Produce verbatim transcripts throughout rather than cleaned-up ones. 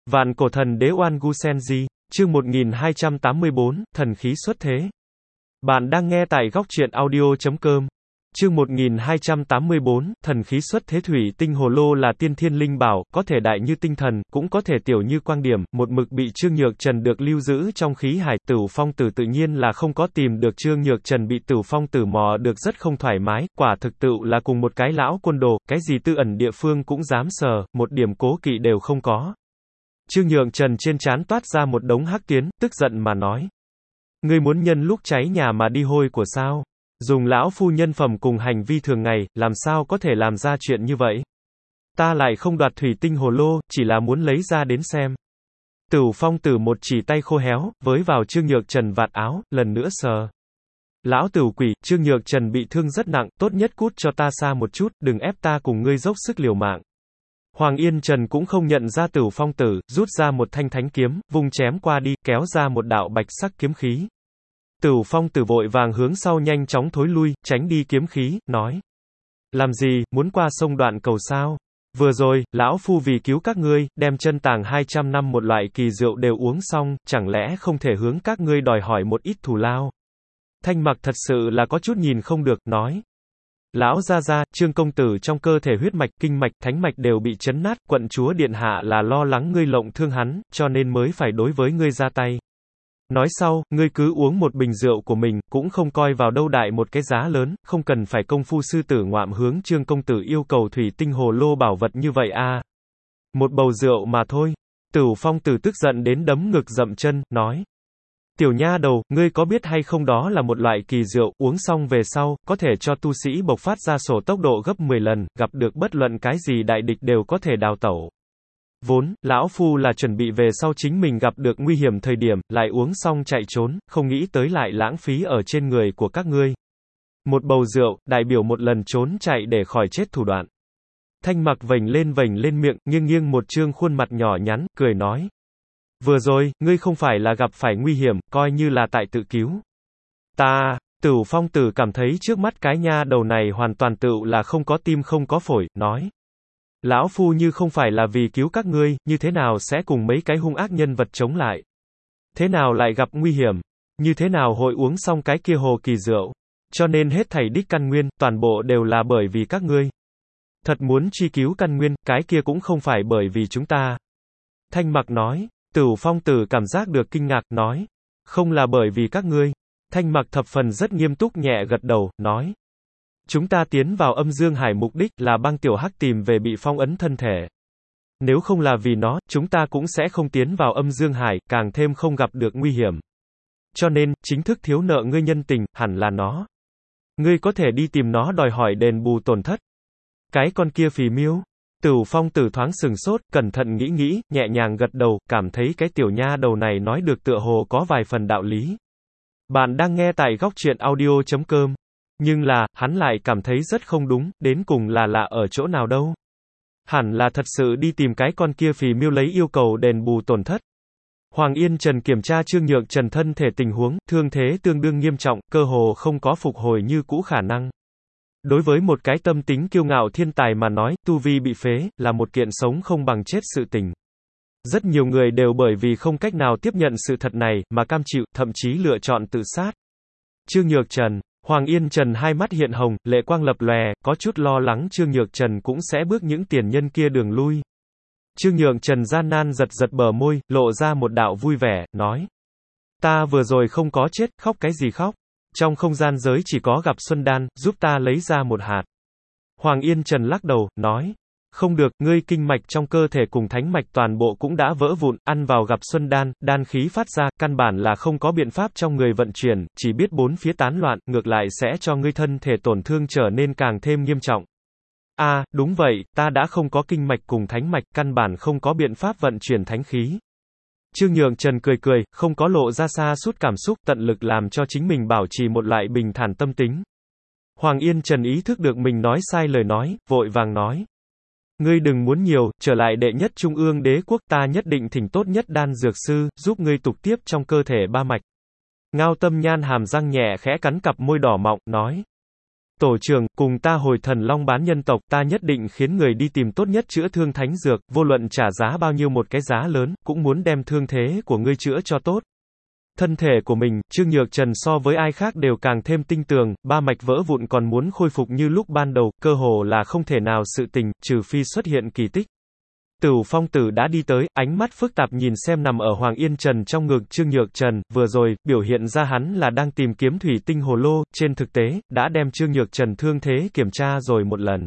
Vạn cổ thần đế Oan Gu Senji, chương một nghìn hai trăm tám mươi bốn, thần khí xuất thế. Bạn đang nghe tại góc truyện audio chấm com. Chương một nghìn hai trăm tám mươi bốn, thần khí xuất thế. Thủy tinh hồ lô là tiên thiên linh bảo, có thể đại như tinh thần, cũng có thể tiểu như quang điểm, một mực bị Trương Nhược Trần được lưu giữ trong khí hải. Tửu Phong Tử tự nhiên là không có tìm được. Trương Nhược Trần bị Tửu Phong Tử mò được rất không thoải mái, quả thực tựu là cùng một cái lão côn đồ, cái gì tư ẩn địa phương cũng dám sờ, một điểm cố kỵ đều không có. Trương Nhược Trần trên trán toát ra một đống hắc tuyến, tức giận mà nói: ngươi muốn nhân lúc cháy nhà mà đi hôi của sao? Dùng lão phu nhân phẩm cùng hành vi thường ngày, làm sao có thể làm ra chuyện như vậy? Ta lại không đoạt thủy tinh hồ lô, chỉ là muốn lấy ra đến xem. Tửu Phong Tử một chỉ tay khô héo, với vào Trương Nhược Trần vạt áo, lần nữa sờ. Lão tửu quỷ, Trương Nhược Trần bị thương rất nặng, tốt nhất cút cho ta xa một chút, đừng ép ta cùng ngươi dốc sức liều mạng. Hoàng Yên Trần cũng không nhận ra Tửu Phong Tử, rút ra một thanh thánh kiếm, vung chém qua đi, kéo ra một đạo bạch sắc kiếm khí. Tửu Phong Tử vội vàng hướng sau nhanh chóng thối lui, tránh đi kiếm khí, nói: làm gì, muốn qua sông Đoạn Cầu sao? Vừa rồi, lão phu vì cứu các ngươi, đem chân tàng hai trăm năm một loại kỳ rượu đều uống xong, chẳng lẽ không thể hướng các ngươi đòi hỏi một ít thù lao? Thanh Mặc thật sự là có chút nhìn không được, nói: lão gia gia, Trương công tử trong cơ thể huyết mạch, kinh mạch, thánh mạch đều bị chấn nát, quận chúa điện hạ là lo lắng ngươi lộng thương hắn, cho nên mới phải đối với ngươi ra tay. Nói sau, ngươi cứ uống một bình rượu của mình, cũng không coi vào đâu đại một cái giá lớn, không cần phải công phu sư tử ngoạm hướng Trương công tử yêu cầu thủy tinh hồ lô bảo vật như vậy a. À. Một bầu rượu mà thôi. Tửu Phong Tử tức giận đến đấm ngực dậm chân, nói: tiểu nha đầu, ngươi có biết hay không đó là một loại kỳ rượu, uống xong về sau, có thể cho tu sĩ bộc phát ra sổ tốc độ gấp mười lần, gặp được bất luận cái gì đại địch đều có thể đào tẩu. Vốn, lão phu là chuẩn bị về sau chính mình gặp được nguy hiểm thời điểm, lại uống xong chạy trốn, không nghĩ tới lại lãng phí ở trên người của các ngươi. Một bầu rượu, đại biểu một lần trốn chạy để khỏi chết thủ đoạn. Thanh Mặc vểnh lên vểnh lên miệng, nghiêng nghiêng một trương khuôn mặt nhỏ nhắn, cười nói: vừa rồi, ngươi không phải là gặp phải nguy hiểm, coi như là tại tự cứu. Ta, Tửu Phong Tử cảm thấy trước mắt cái nha đầu này hoàn toàn tựu là không có tim không có phổi, nói: lão phu như không phải là vì cứu các ngươi, như thế nào sẽ cùng mấy cái hung ác nhân vật chống lại? Thế nào lại gặp nguy hiểm? Như thế nào hội uống xong cái kia hồ kỳ rượu? Cho nên hết thảy đích căn nguyên, toàn bộ đều là bởi vì các ngươi. Thật muốn truy cứu căn nguyên, cái kia cũng không phải bởi vì chúng ta. Thanh Mặc nói. Tửu Phong Tử cảm giác được kinh ngạc, nói: không là bởi vì các ngươi. Thanh Mặc thập phần rất nghiêm túc nhẹ gật đầu, nói: chúng ta tiến vào âm dương hải mục đích là băng tiểu hắc tìm về bị phong ấn thân thể. Nếu không là vì nó, chúng ta cũng sẽ không tiến vào âm dương hải, càng thêm không gặp được nguy hiểm. Cho nên, chính thức thiếu nợ ngươi nhân tình, hẳn là nó. Ngươi có thể đi tìm nó đòi hỏi đền bù tổn thất. Cái con kia phì miêu. Tửu Phong Tử thoáng sừng sốt, cẩn thận nghĩ nghĩ, nhẹ nhàng gật đầu, cảm thấy cái tiểu nha đầu này nói được tựa hồ có vài phần đạo lý. Bạn đang nghe tại góc truyện audio chấm com. Nhưng là, hắn lại cảm thấy rất không đúng, đến cùng là lạ ở chỗ nào đâu. Hẳn là thật sự đi tìm cái con kia phì miêu lấy yêu cầu đền bù tổn thất. Hoàng Yên Trần kiểm tra Trương Nhược Trần thân thể tình huống, thương thế tương đương nghiêm trọng, cơ hồ không có phục hồi như cũ khả năng. Đối với một cái tâm tính kiêu ngạo thiên tài mà nói, tu vi bị phế, là một kiện sống không bằng chết sự tình. Rất nhiều người đều bởi vì không cách nào tiếp nhận sự thật này, mà cam chịu, thậm chí lựa chọn tự sát. Trương Nhược Trần, Hoàng Yên Trần hai mắt hiện hồng, lệ quang lập lòe, có chút lo lắng Trương Nhược Trần cũng sẽ bước những tiền nhân kia đường lui. Trương Nhược Trần gian nan giật giật bờ môi, lộ ra một đạo vui vẻ, nói: ta vừa rồi không có chết, khóc cái gì khóc? Trong không gian giới chỉ có gặp Xuân Đan, giúp ta lấy ra một hạt. Hoàng Yên Trần lắc đầu, nói: không được, ngươi kinh mạch trong cơ thể cùng thánh mạch toàn bộ cũng đã vỡ vụn, ăn vào gặp Xuân Đan, đan khí phát ra, căn bản là không có biện pháp trong người vận chuyển, chỉ biết bốn phía tán loạn, ngược lại sẽ cho ngươi thân thể tổn thương trở nên càng thêm nghiêm trọng. A, à, đúng vậy, ta đã không có kinh mạch cùng thánh mạch, căn bản không có biện pháp vận chuyển thánh khí. Trương Nhược Trần cười cười, không có lộ ra xa sút cảm xúc, tận lực làm cho chính mình bảo trì một loại bình thản tâm tính. Hoàng Yên Trần ý thức được mình nói sai lời nói, vội vàng nói: ngươi đừng muốn nhiều, trở lại đệ nhất trung ương đế quốc ta nhất định thỉnh tốt nhất đan dược sư, giúp ngươi tục tiếp trong cơ thể ba mạch. Ngao Tâm Nhan hàm răng nhẹ khẽ cắn cặp môi đỏ mọng, nói: Tổ trưởng, cùng ta hồi Thần Long bán nhân tộc, ta nhất định khiến người đi tìm tốt nhất chữa thương thánh dược, vô luận trả giá bao nhiêu một cái giá lớn, cũng muốn đem thương thế của ngươi chữa cho tốt. Thân thể của mình, Trương Nhược Trần so với ai khác đều càng thêm tinh tường, ba mạch vỡ vụn còn muốn khôi phục như lúc ban đầu, cơ hồ là không thể nào sự tình, trừ phi xuất hiện kỳ tích. Tửu Phong Tử đã đi tới, ánh mắt phức tạp nhìn xem nằm ở Hoàng Yên Trần trong ngực Trương Nhược Trần, vừa rồi, biểu hiện ra hắn là đang tìm kiếm thủy tinh hồ lô, trên thực tế, đã đem Trương Nhược Trần thương thế kiểm tra rồi một lần.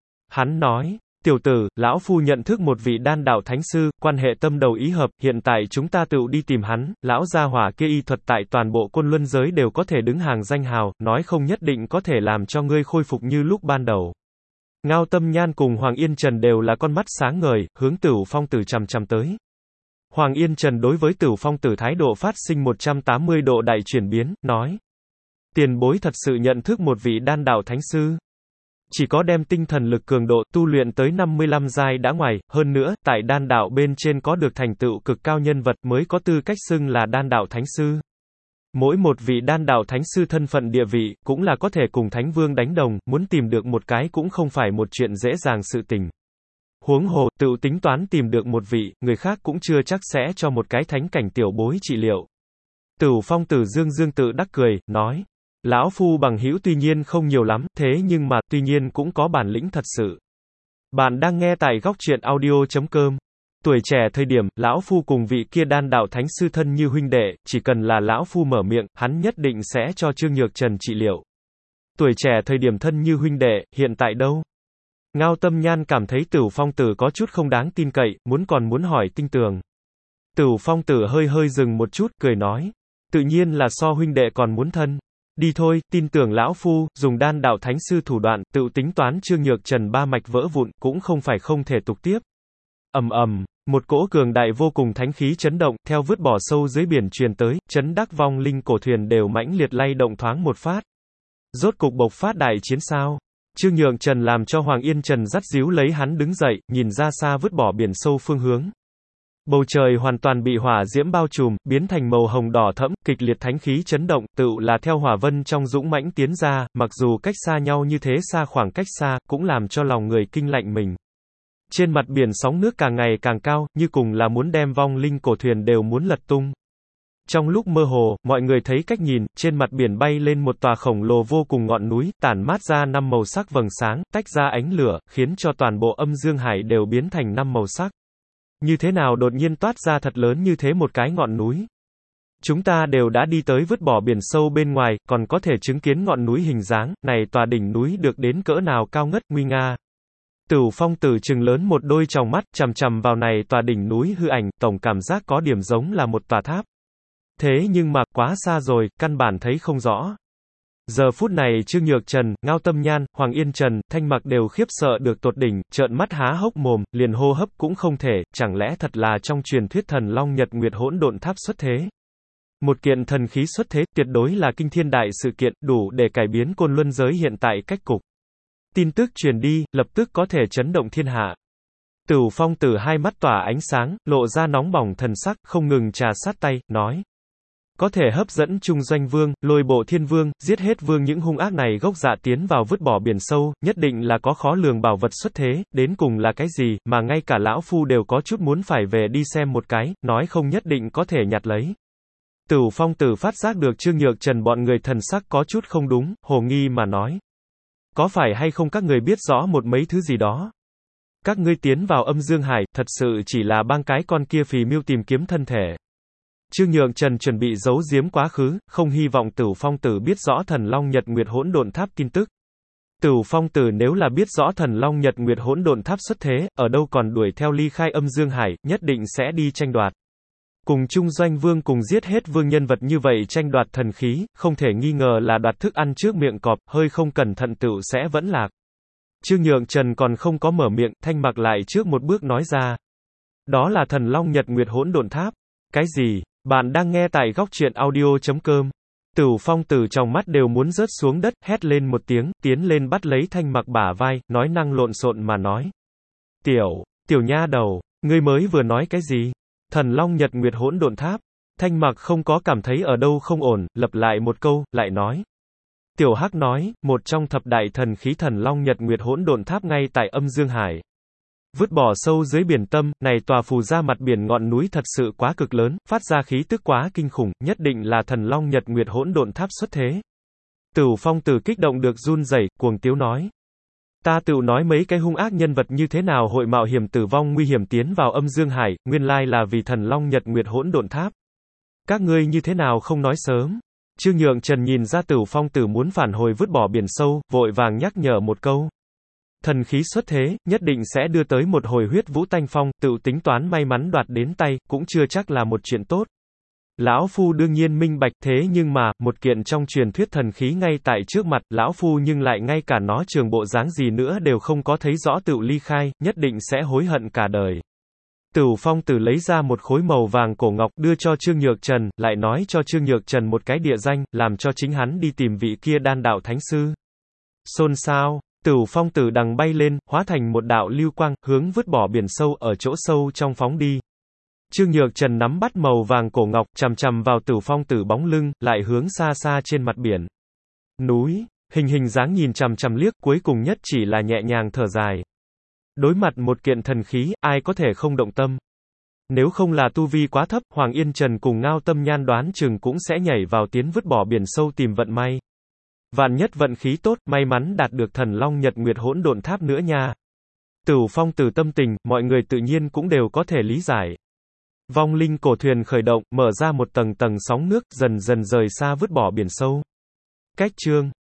Hắn nói, tiểu tử, lão phu nhận thức một vị đan đạo thánh sư, quan hệ tâm đầu ý hợp, hiện tại chúng ta tự đi tìm hắn, lão gia hỏa kia y thuật tại toàn bộ Côn Luân giới đều có thể đứng hàng danh hào, nói không nhất định có thể làm cho ngươi khôi phục như lúc ban đầu. Ngao Tâm Nhan cùng Hoàng Yên Trần đều là con mắt sáng ngời, hướng Tửu Phong Tử chằm chằm tới. Hoàng Yên Trần đối với Tửu Phong Tử thái độ phát sinh một trăm tám mươi độ đại chuyển biến, nói. Tiền bối thật sự nhận thức một vị đan đạo thánh sư. Chỉ có đem tinh thần lực cường độ tu luyện tới năm mươi lăm giai đã ngoài, hơn nữa, tại đan đạo bên trên có được thành tựu cực cao nhân vật mới có tư cách xưng là đan đạo thánh sư. Mỗi một vị đan đạo thánh sư thân phận địa vị, cũng là có thể cùng thánh vương đánh đồng, muốn tìm được một cái cũng không phải một chuyện dễ dàng sự tình. Huống hồ, tự tính toán tìm được một vị, người khác cũng chưa chắc sẽ cho một cái thánh cảnh tiểu bối trị liệu. Tửu Phong Tử dương dương tự đắc cười, nói. Lão phu bằng hữu tuy nhiên không nhiều lắm, thế nhưng mà, tuy nhiên cũng có bản lĩnh thật sự. Bạn đang nghe tại góc truyện audio chấm com. Tuổi trẻ thời điểm, lão phu cùng vị kia đan đạo thánh sư thân như huynh đệ, chỉ cần là lão phu mở miệng, hắn nhất định sẽ cho Trương Nhược Trần trị liệu. Tuổi trẻ thời điểm thân như huynh đệ, hiện tại đâu? Ngao Tâm Nhan cảm thấy Tửu Phong Tử có chút không đáng tin cậy, muốn còn muốn hỏi tinh tường. Tửu Phong Tử hơi hơi dừng một chút, cười nói. Tự nhiên là so huynh đệ còn muốn thân. Đi thôi, tin tưởng lão phu, dùng đan đạo thánh sư thủ đoạn, tự tính toán Trương Nhược Trần ba mạch vỡ vụn, cũng không phải không thể tục tiếp. Ầm ầm, một cỗ cường đại vô cùng thánh khí chấn động, theo vứt bỏ sâu dưới biển truyền tới, chấn đắc vong linh cổ thuyền đều mãnh liệt lay động thoáng một phát. Rốt cục bộc phát đại chiến sao? Trương Nhược Trần làm cho Hoàng Yên Trần dắt díu lấy hắn đứng dậy, nhìn ra xa vứt bỏ biển sâu phương hướng. Bầu trời hoàn toàn bị hỏa diễm bao trùm, biến thành màu hồng đỏ thẫm, kịch liệt thánh khí chấn động, tựu là theo hỏa vân trong dũng mãnh tiến ra, mặc dù cách xa nhau như thế xa khoảng cách xa, cũng làm cho lòng người kinh lạnh mình. Trên mặt biển sóng nước càng ngày càng cao, như cùng là muốn đem vong linh cổ thuyền đều muốn lật tung. Trong lúc mơ hồ, mọi người thấy cách nhìn, trên mặt biển bay lên một tòa khổng lồ vô cùng ngọn núi, tản mát ra năm màu sắc vầng sáng, tách ra ánh lửa, khiến cho toàn bộ âm dương hải đều biến thành năm màu sắc. Như thế nào đột nhiên toát ra thật lớn như thế một cái ngọn núi? Chúng ta đều đã đi tới vứt bỏ biển sâu bên ngoài, còn có thể chứng kiến ngọn núi hình dáng, này tòa đỉnh núi được đến cỡ nào cao ngất, nguy nga. Tửu Phong Tử trừng lớn một đôi tròng mắt, chằm chằm vào này tòa đỉnh núi hư ảnh, tổng cảm giác có điểm giống là một tòa tháp. Thế nhưng mà, quá xa rồi, căn bản thấy không rõ. Giờ phút này Trương Nhược Trần, Ngao Tâm Nhan, Hoàng Yên Trần, Thanh Mặc đều khiếp sợ được tột đỉnh, trợn mắt há hốc mồm, liền hô hấp cũng không thể, chẳng lẽ thật là trong truyền thuyết thần Long Nhật Nguyệt hỗn độn tháp xuất thế. Một kiện thần khí xuất thế, tuyệt đối là kinh thiên đại sự kiện, đủ để cải biến Côn Luân giới hiện tại cách cục. Tin tức truyền đi, lập tức có thể chấn động thiên hạ. Tửu Phong Tử hai mắt tỏa ánh sáng, lộ ra nóng bỏng thần sắc, không ngừng trà sát tay, nói. Có thể hấp dẫn Trung Doanh Vương, Lôi Bộ Thiên Vương, giết hết vương những hung ác này gốc dạ tiến vào vứt bỏ biển sâu, nhất định là có khó lường bảo vật xuất thế, đến cùng là cái gì, mà ngay cả lão phu đều có chút muốn phải về đi xem một cái, nói không nhất định có thể nhặt lấy. Tửu Phong Tử phát giác được Trương Nhược Trần bọn người thần sắc có chút không đúng, hồ nghi mà nói. Có phải hay không các người biết rõ một mấy thứ gì đó? Các ngươi tiến vào âm dương hải, thật sự chỉ là bang cái con kia phì mưu tìm kiếm thân thể. Trương Nhược Trần chuẩn bị giấu giếm quá khứ, không hy vọng Tửu Phong Tử biết rõ thần Long Nhật Nguyệt hỗn độn tháp tin tức. Tửu Phong Tử nếu là biết rõ thần Long Nhật Nguyệt hỗn độn tháp xuất thế, ở đâu còn đuổi theo ly khai âm dương hải, nhất định sẽ đi tranh đoạt. Cùng Trung Doanh Vương cùng giết hết vương nhân vật như vậy tranh đoạt thần khí, không thể nghi ngờ là đoạt thức ăn trước miệng cọp, hơi không cẩn thận tựu sẽ vẫn lạc. Trương Nhược Trần còn không có mở miệng, Thanh Mặc lại trước một bước nói ra. Đó là thần Long Nhật Nguyệt hỗn độn tháp. Cái gì? Bạn đang nghe tại góc truyện audio chấm com. Tửu Phong Tử trong mắt đều muốn rớt xuống đất, hét lên một tiếng, tiến lên bắt lấy Thanh Mặc bả vai, nói năng lộn xộn mà nói. Tiểu, tiểu nha đầu, ngươi mới vừa nói cái gì? Thần Long Nhật Nguyệt hỗn độn tháp. Thanh Mặc không có cảm thấy ở đâu không ổn, lặp lại một câu, lại nói. Tiểu Hắc nói, một trong thập đại thần khí Thần Long Nhật Nguyệt Hỗn Độn Tháp ngay tại Âm Dương Hải. Vứt bỏ sâu dưới biển tâm, này tòa phù ra mặt biển ngọn núi thật sự quá cực lớn, phát ra khí tức quá kinh khủng, nhất định là Thần Long Nhật Nguyệt Hỗn Độn Tháp xuất thế. Tửu Phong Tử kích động được run rẩy, cuồng tiếu nói. Ta tựu nói mấy cái hung ác nhân vật như thế nào hội mạo hiểm tử vong nguy hiểm tiến vào Âm Dương Hải, nguyên lai là vì Thần Long Nhật Nguyệt Hỗn Độn Tháp. Các ngươi như thế nào không nói sớm? Trương Nhượng Trần nhìn ra Tửu Phong Tử muốn phản hồi vứt bỏ biển sâu, vội vàng nhắc nhở một câu. Thần khí xuất thế, nhất định sẽ đưa tới một hồi huyết vũ tanh phong, tự tính toán may mắn đoạt đến tay, cũng chưa chắc là một chuyện tốt. Lão Phu đương nhiên minh bạch, thế nhưng mà, một kiện trong truyền thuyết thần khí ngay tại trước mặt, Lão Phu nhưng lại ngay cả nó trường bộ dáng gì nữa đều không có thấy rõ tự ly khai, nhất định sẽ hối hận cả đời. Tửu Phong Tử lấy ra một khối màu vàng cổ ngọc đưa cho Trương Nhược Trần, lại nói cho Trương Nhược Trần một cái địa danh, làm cho chính hắn đi tìm vị kia đan đạo thánh sư. Xôn xao, Tửu Phong Tử đằng bay lên, hóa thành một đạo lưu quang, hướng vứt bỏ biển sâu ở chỗ sâu trong phóng đi. Trương Nhược Trần nắm bắt màu vàng cổ ngọc, chằm chằm vào Tửu Phong Tử bóng lưng, lại hướng xa xa trên mặt biển. Núi, hình hình dáng nhìn chằm chằm liếc, cuối cùng nhất chỉ là nhẹ nhàng thở dài. Đối mặt một kiện thần khí, ai có thể không động tâm. Nếu không là tu vi quá thấp, Hoàng Yên Trần cùng Ngao Tâm Nhan đoán chừng cũng sẽ nhảy vào tiến vứt bỏ biển sâu tìm vận may. Vạn nhất vận khí tốt, may mắn đạt được Thần Long Nhật Nguyệt Hỗn Độn Tháp nữa nha. Tửu Phong Tử tâm tình, mọi người tự nhiên cũng đều có thể lý giải. Vong linh cổ thuyền khởi động, mở ra một tầng tầng sóng nước, dần dần rời xa vứt bỏ biển sâu. Cách chương